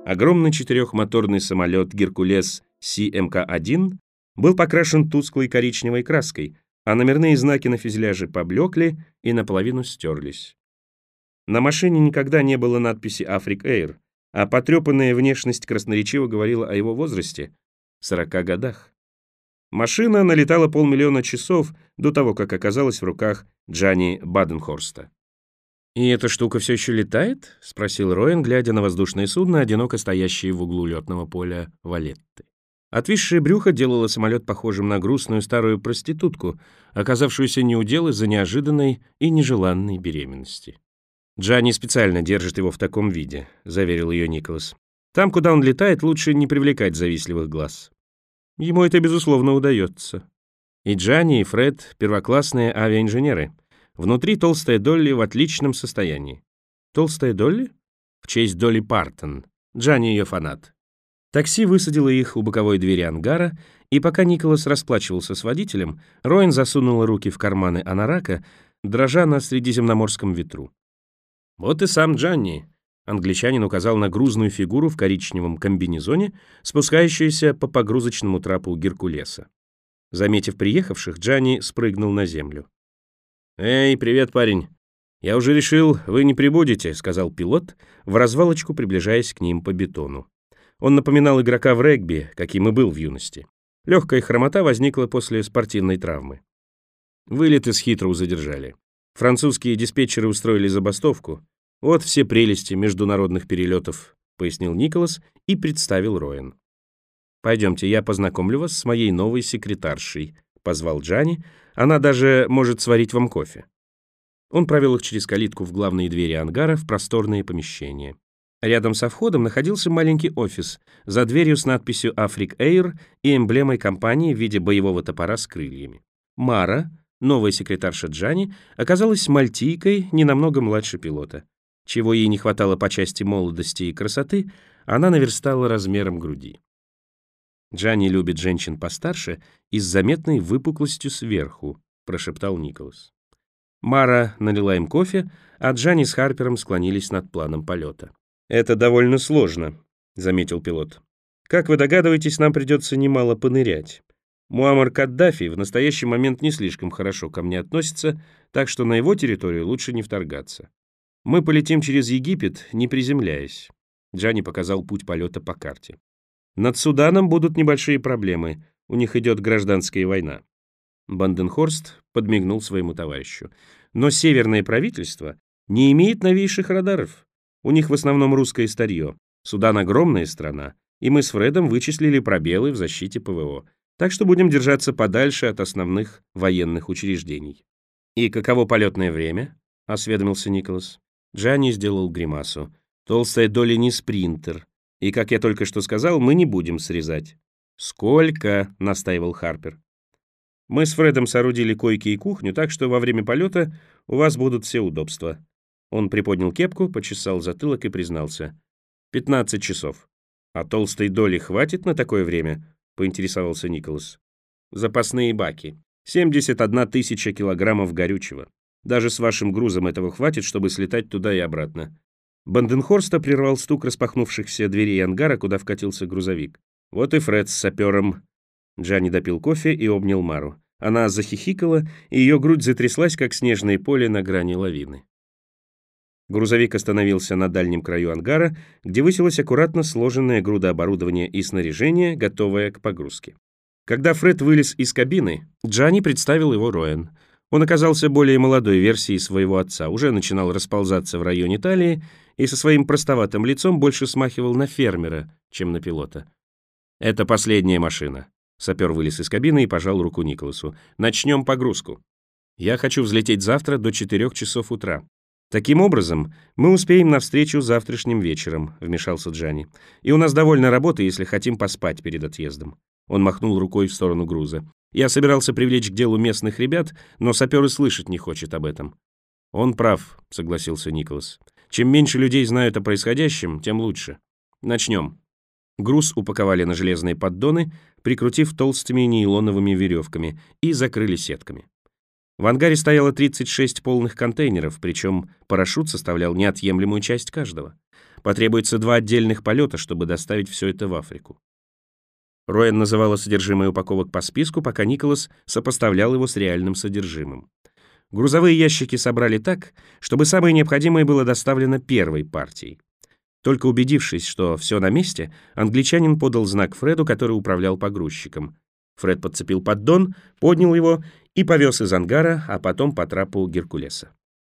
Огромный четырехмоторный самолет «Геркулес» СМК-1 был покрашен тусклой коричневой краской, а номерные знаки на фюзеляже поблекли и наполовину стерлись. На машине никогда не было надписи «Африк Эйр», а потрепанная внешность красноречиво говорила о его возрасте — 40 годах. Машина налетала 500 000 часов до того, как оказалась в руках Джанни Баденхорста. «И эта штука все еще летает?» — спросил Роэн, глядя на воздушное судно, одиноко стоящее в углу летного поля Валетты. Отвисшее брюхо делало самолет похожим на грустную старую проститутку, оказавшуюся неудел из-за неожиданной и нежеланной беременности. «Джанни специально держит его в таком виде», — заверил ее Николас. «Там, куда он летает, лучше не привлекать завистливых глаз. Ему это, безусловно, удается. И Джанни, и Фред — первоклассные авиаинженеры. Внутри толстая Долли в отличном состоянии». «Толстая Долли?» «В честь Долли Партон. Джанни ее фанат». Такси высадило их у боковой двери ангара, и пока Николас расплачивался с водителем, Роэн засунул руки в карманы анарака, дрожа на средиземноморском ветру. «Вот и сам Джанни», — англичанин указал на грузную фигуру в коричневом комбинезоне, спускающуюся по погрузочному трапу Геркулеса. Заметив приехавших, Джанни спрыгнул на землю. «Эй, привет, парень. Я уже решил, вы не прибудете», — сказал пилот, в развалочку приближаясь к ним по бетону. Он напоминал игрока в регби, каким и был в юности. Легкая хромота возникла после спортивной травмы. Вылет из Хитроу задержали. Французские диспетчеры устроили забастовку. Вот все прелести международных перелетов, пояснил Николас и представил Роэн. «Пойдемте, я познакомлю вас с моей новой секретаршей», — позвал Джанни. «Она даже может сварить вам кофе». Он провел их через калитку в главные двери ангара в просторные помещения. Рядом со входом находился маленький офис, за дверью с надписью «Африк Эйр» и эмблемой компании в виде боевого топора с крыльями. Мара, новая секретарша Джанни, оказалась мальтийкой, не намного младше пилота. Чего ей не хватало по части молодости и красоты, она наверстала размером груди. «Джанни любит женщин постарше и с заметной выпуклостью сверху», — прошептал Николас. Мара налила им кофе, а Джанни с Харпером склонились над планом полета. «Это довольно сложно», — заметил пилот. «Как вы догадываетесь, нам придется немало понырять. Муаммар Каддафи в настоящий момент не слишком хорошо ко мне относится, так что на его территорию лучше не вторгаться. Мы полетим через Египет, не приземляясь». Джанни показал путь полета по карте. «Над Суданом будут небольшие проблемы, у них идет гражданская война». Банденхорст подмигнул своему товарищу. «Но северное правительство не имеет новейших радаров. У них в основном русское старье. Судан — огромная страна, и мы с Фредом вычислили пробелы в защите ПВО. Так что будем держаться подальше от основных военных учреждений». «И каково полетное время?» — осведомился Николас. Джанни сделал гримасу. «Толстая Долли не спринтер. И, как я только что сказал, мы не будем срезать». «Сколько?» — настаивал Харпер. «Мы с Фредом соорудили койки и кухню, так что во время полета у вас будут все удобства». Он приподнял кепку, почесал затылок и признался. 15 часов. «А толстой Долли хватит на такое время?» — поинтересовался Николас. «Запасные баки. 71 000 килограммов горючего. Даже с вашим грузом этого хватит, чтобы слетать туда и обратно». Банденхорста прервал стук распахнувшихся дверей ангара, куда вкатился грузовик. «Вот и Фред с сапером». Джанни допил кофе и обнял Мару. Она захихикала, и ее грудь затряслась, как снежное поле на грани лавины. Грузовик остановился на дальнем краю ангара, где высилась аккуратно сложенная груда оборудования и снаряжения, готовая к погрузке. Когда Фред вылез из кабины, Джанни представил его Роэн. Он оказался более молодой версией своего отца, уже начинал расползаться в районе талии и со своим простоватым лицом больше смахивал на фермера, чем на пилота. «Это последняя машина». Сапер вылез из кабины и пожал руку Николасу. «Начнем погрузку. Я хочу взлететь завтра до 4 часов утра. Таким образом, мы успеем на встречу завтрашним вечером», — вмешался Джанни. «И у нас довольно работы, если хотим поспать перед отъездом». Он махнул рукой в сторону груза. «Я собирался привлечь к делу местных ребят, но сапер и слышать не хочет об этом». «Он прав», — согласился Николас. «Чем меньше людей знают о происходящем, тем лучше. Начнем». Груз упаковали на железные поддоны, прикрутив толстыми нейлоновыми веревками, и закрыли сетками. В ангаре стояло 36 полных контейнеров, причем парашют составлял неотъемлемую часть каждого. Потребуется 2 отдельных полета, чтобы доставить все это в Африку. Роэн называла содержимое упаковок по списку, пока Николас сопоставлял его с реальным содержимым. Грузовые ящики собрали так, чтобы самое необходимое было доставлено первой партией. Только убедившись, что все на месте, англичанин подал знак Фреду, который управлял погрузчиком. Фред подцепил поддон, поднял его и повез из ангара, а потом по трапу Геркулеса.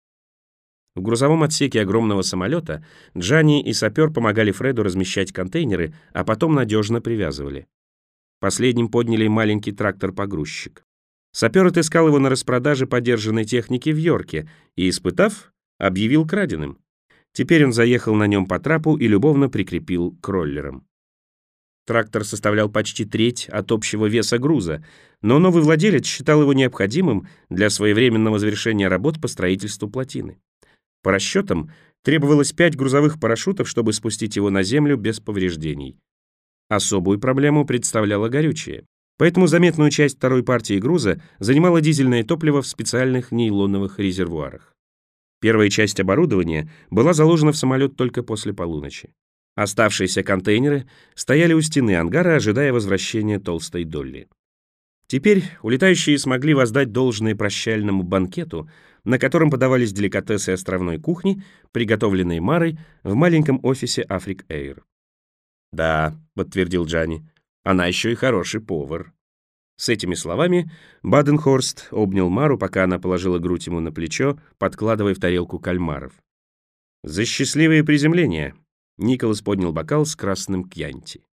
В грузовом отсеке огромного самолета Джанни и сапер помогали Фреду размещать контейнеры, а потом надежно привязывали. Последним подняли маленький трактор-погрузчик. Сапер отыскал его на распродаже подержанной техники в Йорке и, испытав, объявил краденым. Теперь он заехал на нем по трапу и любовно прикрепил к роллерам. Трактор составлял почти треть от общего веса груза, но новый владелец считал его необходимым для своевременного завершения работ по строительству плотины. По расчетам, требовалось 5 грузовых парашютов, чтобы спустить его на землю без повреждений. Особую проблему представляло горючее, поэтому заметную часть второй партии груза занимало дизельное топливо в специальных нейлоновых резервуарах. Первая часть оборудования была заложена в самолет только после полуночи. Оставшиеся контейнеры стояли у стены ангара, ожидая возвращения толстой Долли. Теперь улетающие смогли воздать должное прощальному банкету, на котором подавались деликатесы островной кухни, приготовленные Марой в маленьком офисе Африк Эйр. «Да», — подтвердил Джанни, — «она еще и хороший повар». С этими словами Баденхорст обнял Мару, пока она положила грудь ему на плечо, подкладывая в тарелку кальмаров. «За счастливое приземление!» — Николас поднял бокал с красным кьянти.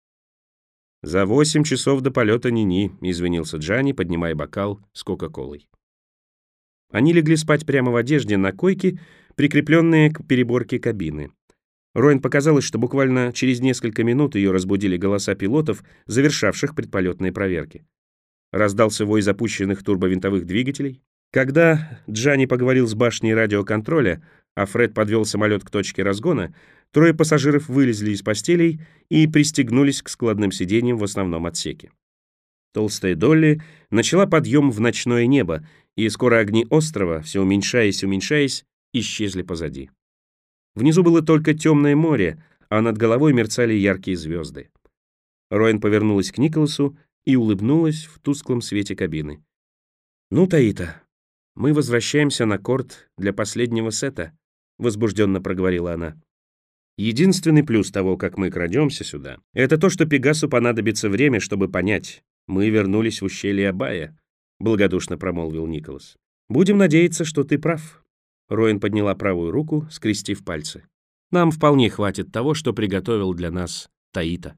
«За 8 часов до полета Нини», — извинился Джанни, поднимая бокал с кока-колой. Они легли спать прямо в одежде на койке, прикрепленные к переборке кабины. Роэн показалось, что буквально через несколько минут ее разбудили голоса пилотов, завершавших предполетные проверки. Раздался вой запущенных турбовинтовых двигателей. Когда Джанни поговорил с башней радиоконтроля, а Фред подвел самолет к точке разгона, 3 пассажиров вылезли из постелей и пристегнулись к складным сиденьям в основном отсеке. Толстая Долли начала подъем в ночное небо, и скоро огни острова, все уменьшаясь, исчезли позади. Внизу было только темное море, а над головой мерцали яркие звезды. Роэн повернулась к Николасу и улыбнулась в тусклом свете кабины. «Ну, Таита, мы возвращаемся на корт для последнего сета», — возбужденно проговорила она. «Единственный плюс того, как мы крадемся сюда, это то, что Пегасу понадобится время, чтобы понять, мы вернулись в ущелье Абая», — благодушно промолвил Николас. «Будем надеяться, что ты прав». Роэн подняла правую руку, скрестив пальцы. «Нам вполне хватит того, что приготовил для нас Таита».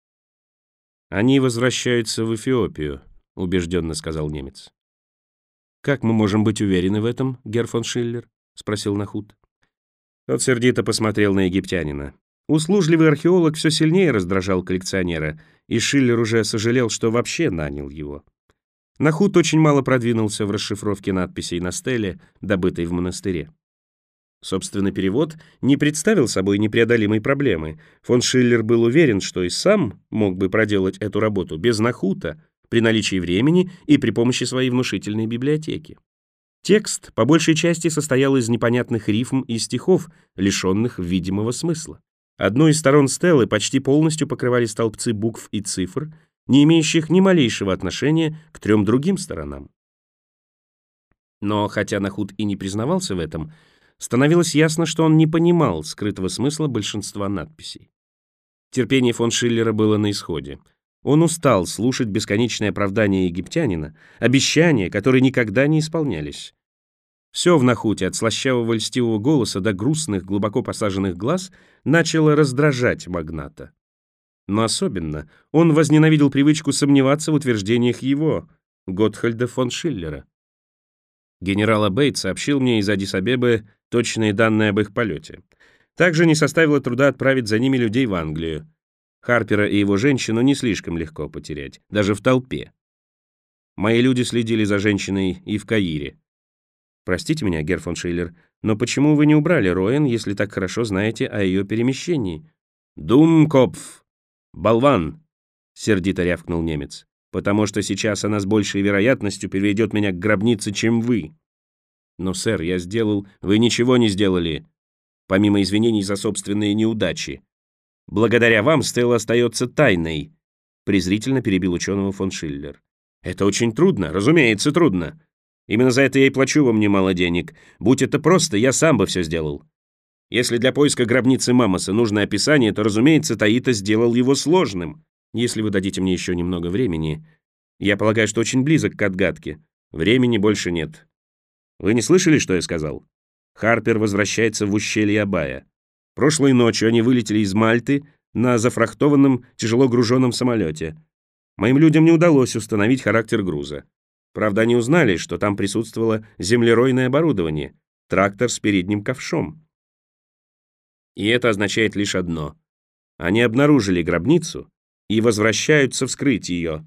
«Они возвращаются в Эфиопию», — убежденно сказал немец. «Как мы можем быть уверены в этом, герр фон Шиллер?» — спросил Нахут. Тот сердито посмотрел на египтянина. Услужливый археолог все сильнее раздражал коллекционера, и Шиллер уже сожалел, что вообще нанял его. Нахут очень мало продвинулся в расшифровке надписей на стеле, добытой в монастыре. Собственный перевод не представил собой непреодолимой проблемы. Фон Шиллер был уверен, что и сам мог бы проделать эту работу без Нахута, при наличии времени и при помощи своей внушительной библиотеки. Текст по большей части состоял из непонятных рифм и стихов, лишенных видимого смысла. Одну из сторон стелы почти полностью покрывали столбцы букв и цифр, не имеющих ни малейшего отношения к 3 другим сторонам. Но хотя Нахут и не признавался в этом, становилось ясно, что он не понимал скрытого смысла большинства надписей. Терпение фон Шиллера было на исходе. Он устал слушать бесконечные оправдания египтянина, обещания, которые никогда не исполнялись. Все в Нахуте, от слащавого льстивого голоса до грустных, глубоко посаженных глаз, начало раздражать магната. Но особенно он возненавидел привычку сомневаться в утверждениях его, Готхальда фон Шиллера. Генерал Абейт сообщил мне из Аддис-Абебы точные данные об их полете. Также не составило труда отправить за ними людей в Англию. Харпера и его женщину не слишком легко потерять, даже в толпе. Мои люди следили за женщиной и в Каире. Простите меня, герр фон Шиллер, но почему вы не убрали Роэн, если так хорошо знаете о ее перемещении? «Думкопф! Болван!» — сердито рявкнул немец. «Потому что сейчас она с большей вероятностью приведет меня к гробнице, чем вы». «Но, сэр, я сделал...» «Вы ничего не сделали, помимо извинений за собственные неудачи. Благодаря вам Стелла остается тайной», — презрительно перебил ученого фон Шиллер. «Это очень трудно, разумеется, трудно. Именно за это я и плачу вам немало денег. Будь это просто, я сам бы все сделал. Если для поиска гробницы Мамоса нужно описание, то, разумеется, Таита сделал его сложным. Если вы дадите мне еще немного времени, я полагаю, что очень близок к отгадке. Времени больше нет. Вы не слышали, что я сказал? Харпер возвращается в ущелье Абая. Прошлой ночью они вылетели из Мальты на зафрахтованном тяжело груженном самолете. Моим людям не удалось установить характер груза. Правда, они узнали, что там присутствовало землеройное оборудование, трактор с передним ковшом. И это означает лишь одно. Они обнаружили гробницу и возвращаются вскрыть ее.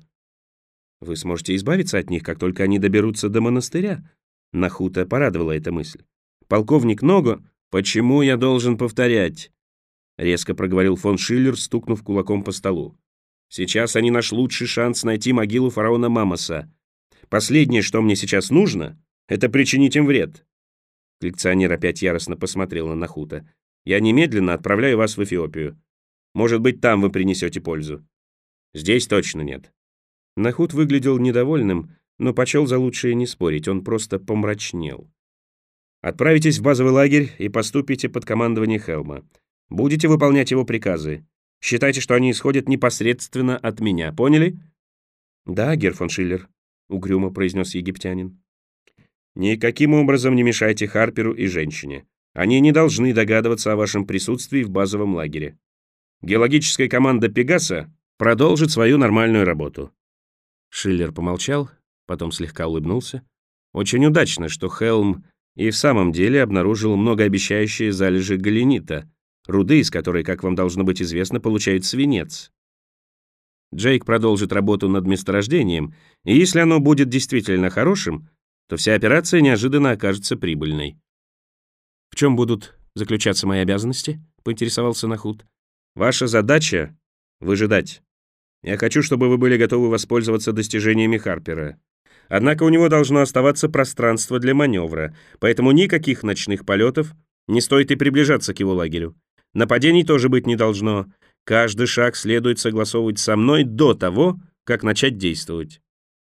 Вы сможете избавиться от них, как только они доберутся до монастыря. Нахута порадовала эта мысль. Полковник Ного, почему я должен повторять? Резко проговорил фон Шиллер, стукнув кулаком по столу. Сейчас они наш лучший шанс найти могилу фараона Мамоса. Последнее, что мне сейчас нужно, это причинить им вред. Коллекционер опять яростно посмотрел на Нахута. Я немедленно отправляю вас в Эфиопию. Может быть, там вы принесете пользу. Здесь точно нет. Нахут выглядел недовольным, но почел за лучшее не спорить, он просто помрачнел. Отправитесь в базовый лагерь и поступите под командование Хелма. Будете выполнять его приказы. Считайте, что они исходят непосредственно от меня. Поняли? Да, герр фон Шиллер, угрюмо произнес египтянин. Никаким образом не мешайте Харперу и женщине. Они не должны догадываться о вашем присутствии в базовом лагере. Геологическая команда «Пегаса» продолжит свою нормальную работу. Шиллер помолчал, потом слегка улыбнулся. Очень удачно, что Хелм и в самом деле обнаружил многообещающие залежи галенита, руды, из которой, как вам должно быть известно, получают свинец. Джейк продолжит работу над месторождением, и если оно будет действительно хорошим, то вся операция неожиданно окажется прибыльной. «В чем будут заключаться мои обязанности?» — поинтересовался Нахут. «Ваша задача — выжидать. Я хочу, чтобы вы были готовы воспользоваться достижениями Харпера. Однако у него должно оставаться пространство для маневра, поэтому никаких ночных полетов, не стоит и приближаться к его лагерю. Нападений тоже быть не должно. Каждый шаг следует согласовывать со мной до того, как начать действовать.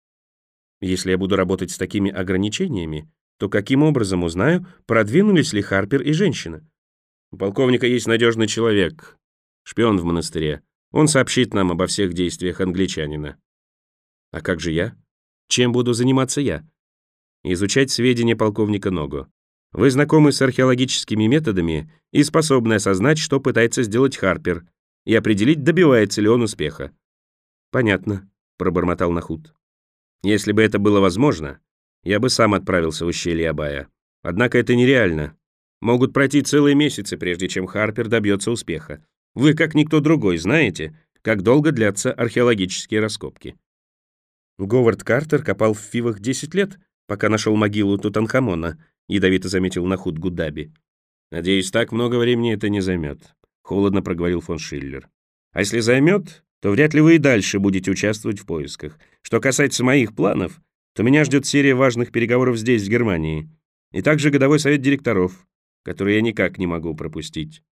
Если я буду работать с такими ограничениями, то каким образом узнаю, продвинулись ли Харпер и женщина? У полковника есть надежный человек, шпион в монастыре. Он сообщит нам обо всех действиях англичанина. А как же я? Чем буду заниматься я? Изучать сведения полковника Ного. Вы знакомы с археологическими методами и способны осознать, что пытается сделать Харпер, и определить, добивается ли он успеха. Понятно, пробормотал Нахут. Если бы это было возможно, я бы сам отправился в ущелье Абая. Однако это нереально. Могут пройти целые месяцы, прежде чем Харпер добьется успеха. Вы, как никто другой, знаете, как долго длятся археологические раскопки. Говард Картер копал в Фивах 10 лет, пока нашел могилу Тутанхамона, ядовито заметил Нахут Гудаби. Надеюсь, так много времени это не займет, холодно проговорил фон Шиллер. А если займет, то вряд ли вы и дальше будете участвовать в поисках. Что касается моих планов, то меня ждет серия важных переговоров здесь, в Германии, и также годовой совет директоров, который я никак не могу пропустить.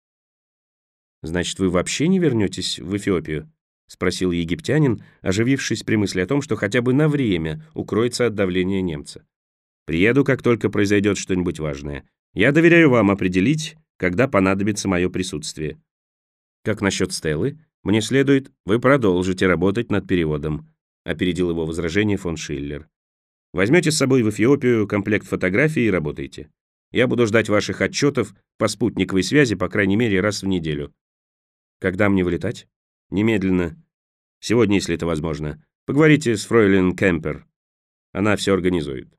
«Значит, вы вообще не вернетесь в Эфиопию?» — спросил египтянин, оживившись при мысли о том, что хотя бы на время укроется от давления немца. «Приеду, как только произойдет что-нибудь важное. Я доверяю вам определить, когда понадобится мое присутствие. Как насчет Стеллы? Мне следует... Вы продолжите работать над переводом», — опередил его возражение фон Шиллер. «Возьмете с собой в Эфиопию комплект фотографий и работайте. Я буду ждать ваших отчетов по спутниковой связи, по крайней мере, раз в неделю. Когда мне вылетать? Немедленно. Сегодня, если это возможно. Поговорите с фройлен Кемпер. Она все организует».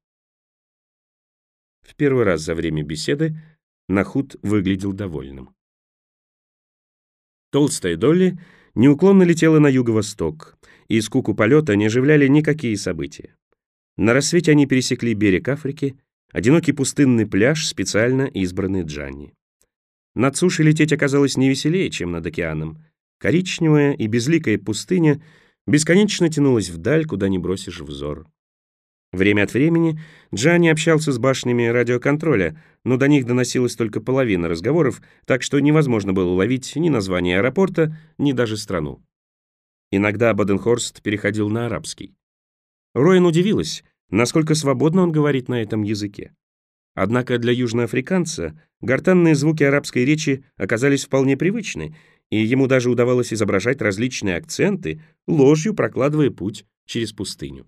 В первый раз за время беседы Нахут выглядел довольным. Толстая Долли неуклонно летела на юго-восток, и скуку полета не оживляли никакие события. На рассвете они пересекли берег Африки, одинокий пустынный пляж, специально избранный Джанни. Над сушей лететь оказалось не веселее, чем над океаном. Коричневая и безликая пустыня бесконечно тянулась вдаль, куда ни бросишь взор. Время от времени Джани общался с башнями радиоконтроля, но до них доносилась только половина разговоров, так что невозможно было уловить ни название аэропорта, ни даже страну. Иногда Баденхорст переходил на арабский. Роэн удивилась, насколько свободно он говорит на этом языке. Однако для южноафриканца гортанные звуки арабской речи оказались вполне привычны, и ему даже удавалось изображать различные акценты, ложью прокладывая путь через пустыню.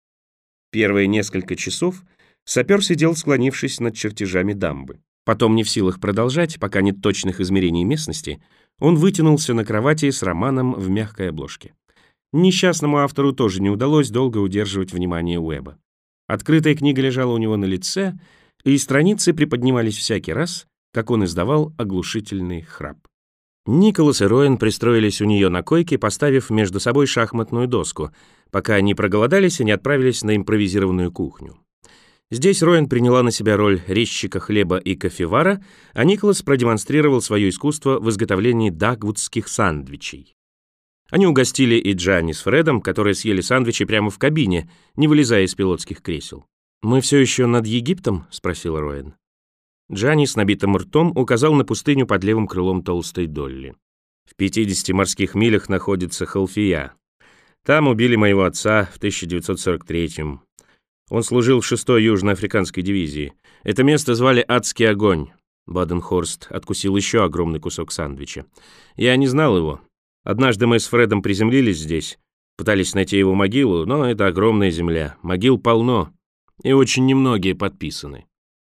Первые несколько часов сапер сидел, склонившись над чертежами дамбы. Потом, не в силах продолжать, пока нет точных измерений местности, он вытянулся на кровати с романом в мягкой обложке. Несчастному автору тоже не удалось долго удерживать внимание Уэба. Открытая книга лежала у него на лице, и страницы приподнимались всякий раз, как он издавал оглушительный храп. Николас и Роэн пристроились у нее на койке, поставив между собой шахматную доску, пока они проголодались и не отправились на импровизированную кухню. Здесь Роэн приняла на себя роль резчика хлеба и кофевара, а Николас продемонстрировал свое искусство в изготовлении дагвудских сандвичей. Они угостили и Джани с Фредом, которые съели сандвичи прямо в кабине, не вылезая из пилотских кресел. «Мы все еще над Египтом?» — спросил Роэн. Джани с набитым ртом указал на пустыню под левым крылом толстой Долли. «В 50 морских милях находится Халфия. Там убили моего отца в 1943-м. Он служил в 6-й южноафриканской дивизии. Это место звали Адский огонь». Баденхорст откусил еще огромный кусок сандвича. «Я не знал его. Однажды мы с Фредом приземлились здесь, пытались найти его могилу, но это огромная земля. Могил полно, и очень немногие подписаны».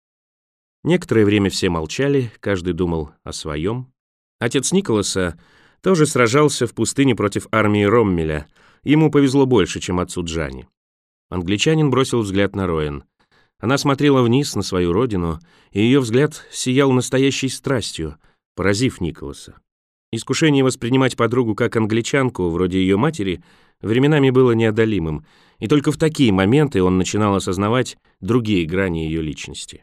Некоторое время все молчали, каждый думал о своем. Отец Николаса тоже сражался в пустыне против армии Роммеля. Ему повезло больше, чем отцу Джани. Англичанин бросил взгляд на Роэн. Она смотрела вниз на свою родину, и ее взгляд сиял настоящей страстью, поразив Николаса. Искушение воспринимать подругу как англичанку, вроде ее матери, временами было неодолимым, и только в такие моменты он начинал осознавать другие грани ее личности.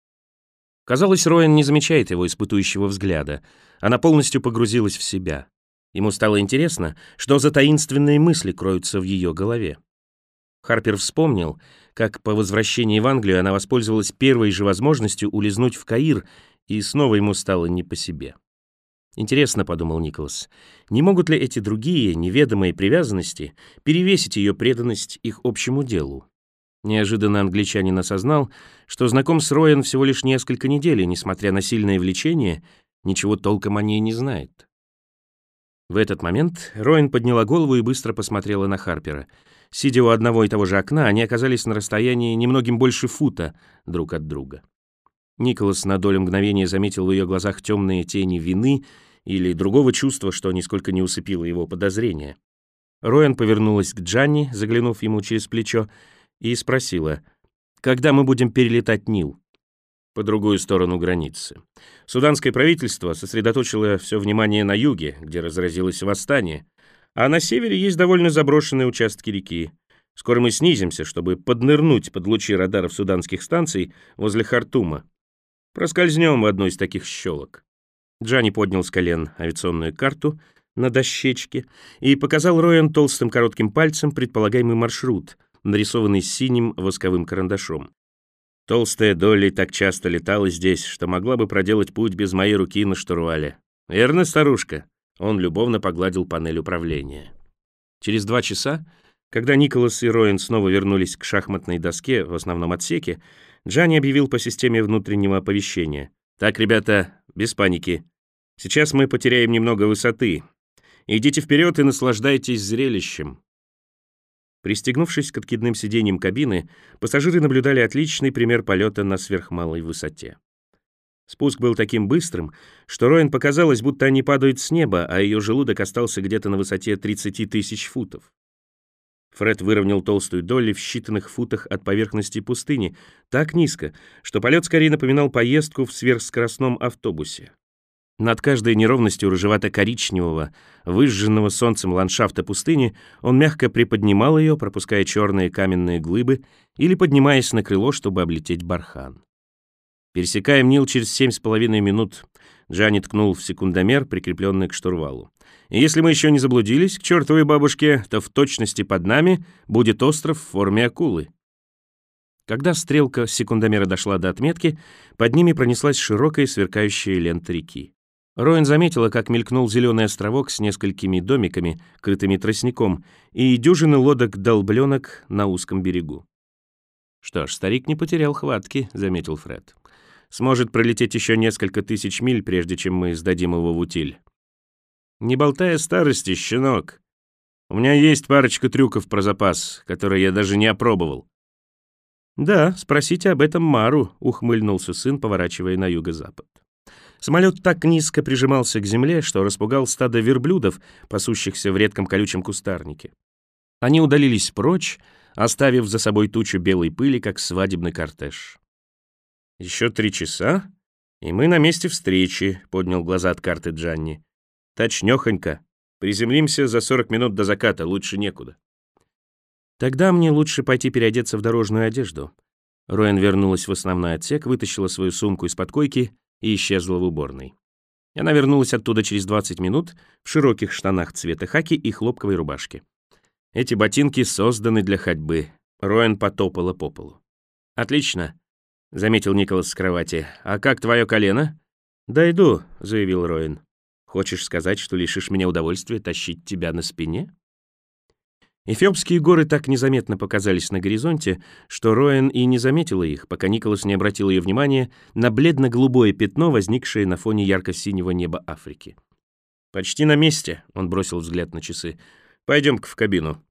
Казалось, Роэн не замечает его испытующего взгляда. Она полностью погрузилась в себя. Ему стало интересно, что за таинственные мысли кроются в ее голове. Харпер вспомнил, как по возвращении в Англию она воспользовалась первой же возможностью улизнуть в Каир, и снова ему стало не по себе. «Интересно», — подумал Николас, — «не могут ли эти другие, неведомые привязанности перевесить ее преданность их общему делу?» Неожиданно англичанин осознал, что знаком с Роэн всего лишь несколько недель, и, несмотря на сильное влечение, ничего толком о ней не знает. В этот момент Роэн подняла голову и быстро посмотрела на Харпера. Сидя у одного и того же окна, они оказались на расстоянии немногим больше фута друг от друга. Николас на долю мгновения заметил в ее глазах темные тени вины или другого чувства, что нисколько не усыпило его подозрения. Роэн повернулась к Джанни, заглянув ему через плечо, и спросила: «Когда мы будем перелетать Нил?» «По другую сторону границы. Суданское правительство сосредоточило все внимание на юге, где разразилось восстание, а на севере есть довольно заброшенные участки реки. Скоро мы снизимся, чтобы поднырнуть под лучи радаров суданских станций возле Хартума. Проскользнем в одну из таких щелок». Джанни поднял с колен авиационную карту на дощечке и показал Роэн толстым коротким пальцем предполагаемый маршрут, нарисованный синим восковым карандашом. «Толстая Долли так часто летала здесь, что могла бы проделать путь без моей руки на штурвале. Верно, старушка?» Он любовно погладил панель управления. Через 2 часа, когда Николас и Роэн снова вернулись к шахматной доске в основном отсеке, Джанни объявил по системе внутреннего оповещения: «Так, ребята, без паники. Сейчас мы потеряем немного высоты. Идите вперед и наслаждайтесь зрелищем». Пристегнувшись к откидным сиденьям кабины, пассажиры наблюдали отличный пример полета на сверхмалой высоте. Спуск был таким быстрым, что Роэн показалось, будто они падают с неба, а ее желудок остался где-то на высоте 30 тысяч футов. Фред выровнял толстую Долли в считанных футах от поверхности пустыни, так низко, что полет скорее напоминал поездку в сверхскоростном автобусе. Над каждой неровностью рыжевато-коричневого, выжженного солнцем ландшафта пустыни он мягко приподнимал ее, пропуская черные каменные глыбы, или поднимаясь на крыло, чтобы облететь бархан. «Пересекаем Нил через 7,5 минут», — Джанни ткнул в секундомер, прикрепленный к штурвалу. «И если мы еще не заблудились, к чертовой бабушке, то в точности под нами будет остров в форме акулы». Когда стрелка секундомера дошла до отметки, под ними пронеслась широкая сверкающая лента реки. Роэн заметила, как мелькнул зеленый островок с несколькими домиками, крытыми тростником, и дюжины лодок-долбленок на узком берегу. «Что ж, старик не потерял хватки», — заметил Фред. «Сможет пролететь еще несколько тысяч миль, прежде чем мы сдадим его в утиль». «Не болтай о старости, щенок. У меня есть парочка трюков про запас, которые я даже не опробовал». «Да, спросите об этом Мару», — ухмыльнулся сын, поворачивая на юго-запад. Самолет так низко прижимался к земле, что распугал стадо верблюдов, пасущихся в редком колючем кустарнике. Они удалились прочь, оставив за собой тучу белой пыли, как свадебный кортеж. «Еще 3 часа, и мы на месте встречи», — поднял глаза от карты Джанни. «Точнёхонько. Приземлимся за 40 минут до заката, лучше некуда». «Тогда мне лучше пойти переодеться в дорожную одежду». Роэн вернулась в основной отсек, вытащила свою сумку из-под койки и исчезла в уборной. Она вернулась оттуда через 20 минут в широких штанах цвета хаки и хлопковой рубашке. «Эти ботинки созданы для ходьбы». Роэн потопала по полу. «Отлично», — заметил Николас с кровати. «А как твое колено?» «Дойду», — заявил Роэн. «Хочешь сказать, что лишишь меня удовольствия тащить тебя на спине?» Эфиопские горы так незаметно показались на горизонте, что Роэн и не заметила их, пока Николас не обратил ее внимания на бледно-голубое пятно, возникшее на фоне ярко-синего неба Африки. «Почти на месте», — он бросил взгляд на часы. «Пойдем-ка в кабину».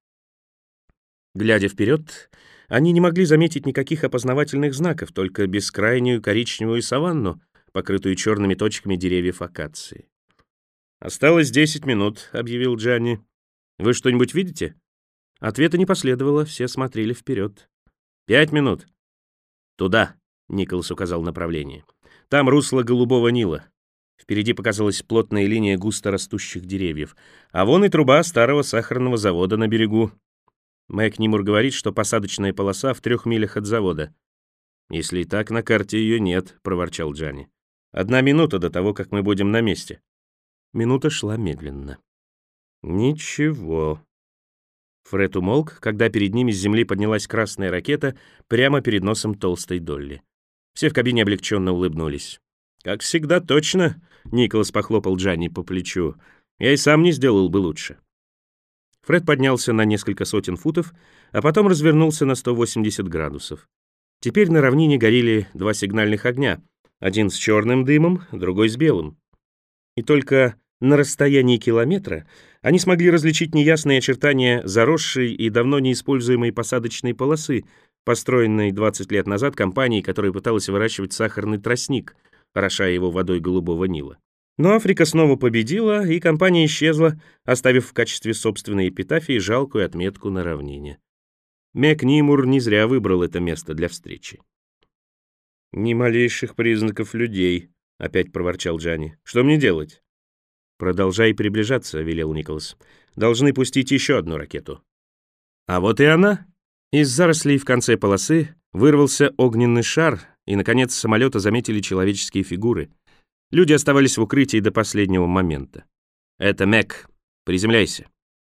Глядя вперед, они не могли заметить никаких опознавательных знаков, только бескрайнюю коричневую саванну, покрытую черными точками деревьев акации. «Осталось 10 минут», — объявил Джанни. «Вы что-нибудь видите?» Ответа не последовало, все смотрели вперед. 5 минут. «Туда», — Николас указал направление. «Там русло Голубого Нила. Впереди показалась плотная линия густо растущих деревьев. А вон и труба старого сахарного завода на берегу. Мэг Нимур говорит, что посадочная полоса в 3 милях от завода». «Если и так, на карте ее нет», — проворчал Джанни. «1 минута до того, как мы будем на месте». Минута шла медленно. «Ничего». Фред умолк, когда перед ними с земли поднялась красная ракета прямо перед носом толстой Долли. Все в кабине облегченно улыбнулись. «Как всегда, точно», — Николас похлопал Джанни по плечу. «Я и сам не сделал бы лучше». Фред поднялся на несколько сотен футов, а потом развернулся на 180 градусов. Теперь на равнине горели 2 сигнальных огня, один с черным дымом, другой с белым. И только на расстоянии километра они смогли различить неясные очертания заросшей и давно неиспользуемой посадочной полосы, построенной 20 лет назад компанией, которая пыталась выращивать сахарный тростник, орошая его водой Голубого Нила. Но Африка снова победила, и компания исчезла, оставив в качестве собственной эпитафии жалкую отметку на равнине. Мэг Нимур не зря выбрал это место для встречи. «Ни малейших признаков людей», — опять проворчал Джанни. «Что мне делать?» «Продолжай приближаться», — велел Николас. «Должны пустить еще одну ракету». А вот и она. Из зарослей в конце полосы вырвался огненный шар, и, наконец, с самолета заметили человеческие фигуры. Люди оставались в укрытии до последнего момента. «Это Мэг. Приземляйся».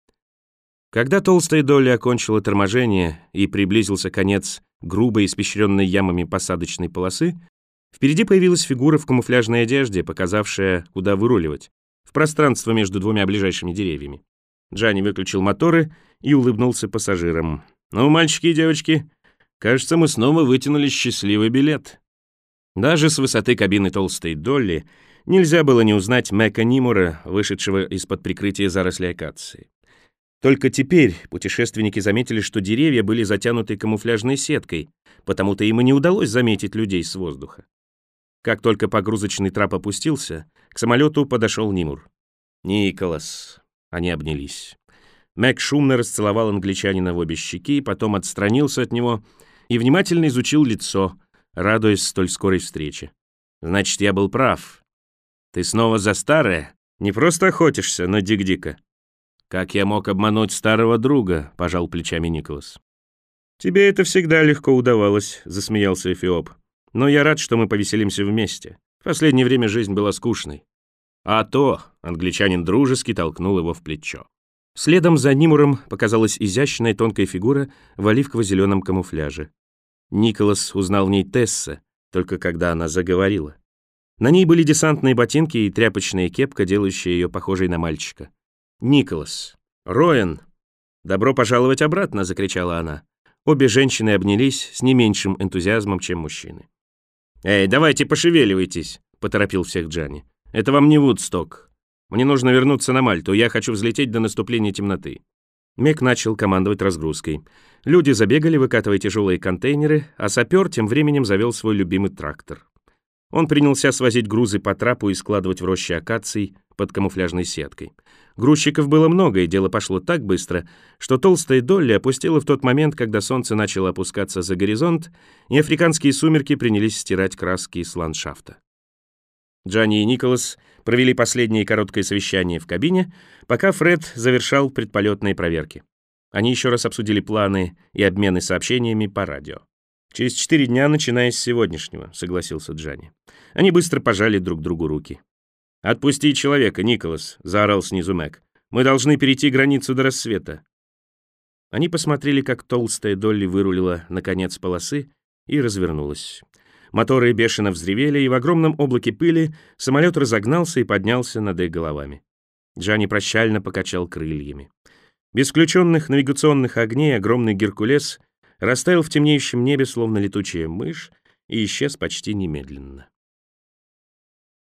Когда толстая Долли окончила торможение и приблизился конец грубо испещренной ямами посадочной полосы, впереди появилась фигура в камуфляжной одежде, показавшая, куда выруливать, в пространство между 2 ближайшими деревьями. Джанни выключил моторы и улыбнулся пассажирам. «Ну, мальчики и девочки, кажется, мы снова вытянули счастливый билет». Даже с высоты кабины толстой Долли нельзя было не узнать Мэка Нимура, вышедшего из-под прикрытия зарослей акации. Только теперь путешественники заметили, что деревья были затянуты камуфляжной сеткой, потому-то им и не удалось заметить людей с воздуха. Как только погрузочный трап опустился, к самолету подошел Нимур. «Николас». Они обнялись. Мэг шумно расцеловал англичанина в обе щеки, потом отстранился от него и внимательно изучил лицо, радуясь столь скорой встрече. «Значит, я был прав. Ты снова за старое? Не просто охотишься на Дик-Дика?» «Как я мог обмануть старого друга?» — пожал плечами Николас. «Тебе это всегда легко удавалось», — засмеялся Эфиоп. «Но я рад, что мы повеселимся вместе. В последнее время жизнь была скучной». «А то!» — англичанин дружески толкнул его в плечо. Следом за Нимуром показалась изящная тонкая фигура в оливково-зеленом камуфляже. Николас узнал в ней Тесса, только когда она заговорила. На ней были десантные ботинки и тряпочная кепка, делающая ее похожей на мальчика. «Николас! Роэн! Добро пожаловать обратно!» — закричала она. Обе женщины обнялись с не меньшим энтузиазмом, чем мужчины. «Эй, давайте пошевеливайтесь!» — поторопил всех Джанни. «Это вам не Вудсток. Мне нужно вернуться на Мальту, я хочу взлететь до наступления темноты». Мек начал командовать разгрузкой. Люди забегали, выкатывая тяжелые контейнеры, а сапер тем временем завел свой любимый трактор. Он принялся свозить грузы по трапу и складывать в роще акаций под камуфляжной сеткой. Грузчиков было много, и дело пошло так быстро, что толстая Долли опустила в тот момент, когда солнце начало опускаться за горизонт, и африканские сумерки принялись стирать краски с ландшафта. Джанни и Николас провели последнее короткое совещание в кабине, пока Фред завершал предполетные проверки. Они еще раз обсудили планы и обмены сообщениями по радио. «Через 4 дня, начиная с сегодняшнего», — согласился Джанни. Они быстро пожали друг другу руки. «Отпусти человека, Николас», — заорал снизу Мэг. «Мы должны перейти границу до рассвета». Они посмотрели, как толстая Долли вырулила на конец полосы и развернулась. Моторы бешено взревели, и в огромном облаке пыли самолет разогнался и поднялся над их головами. Джанни прощально покачал крыльями. Без включенных навигационных огней огромный Геркулес растаял в темнеющем небе, словно летучая мышь, и исчез почти немедленно.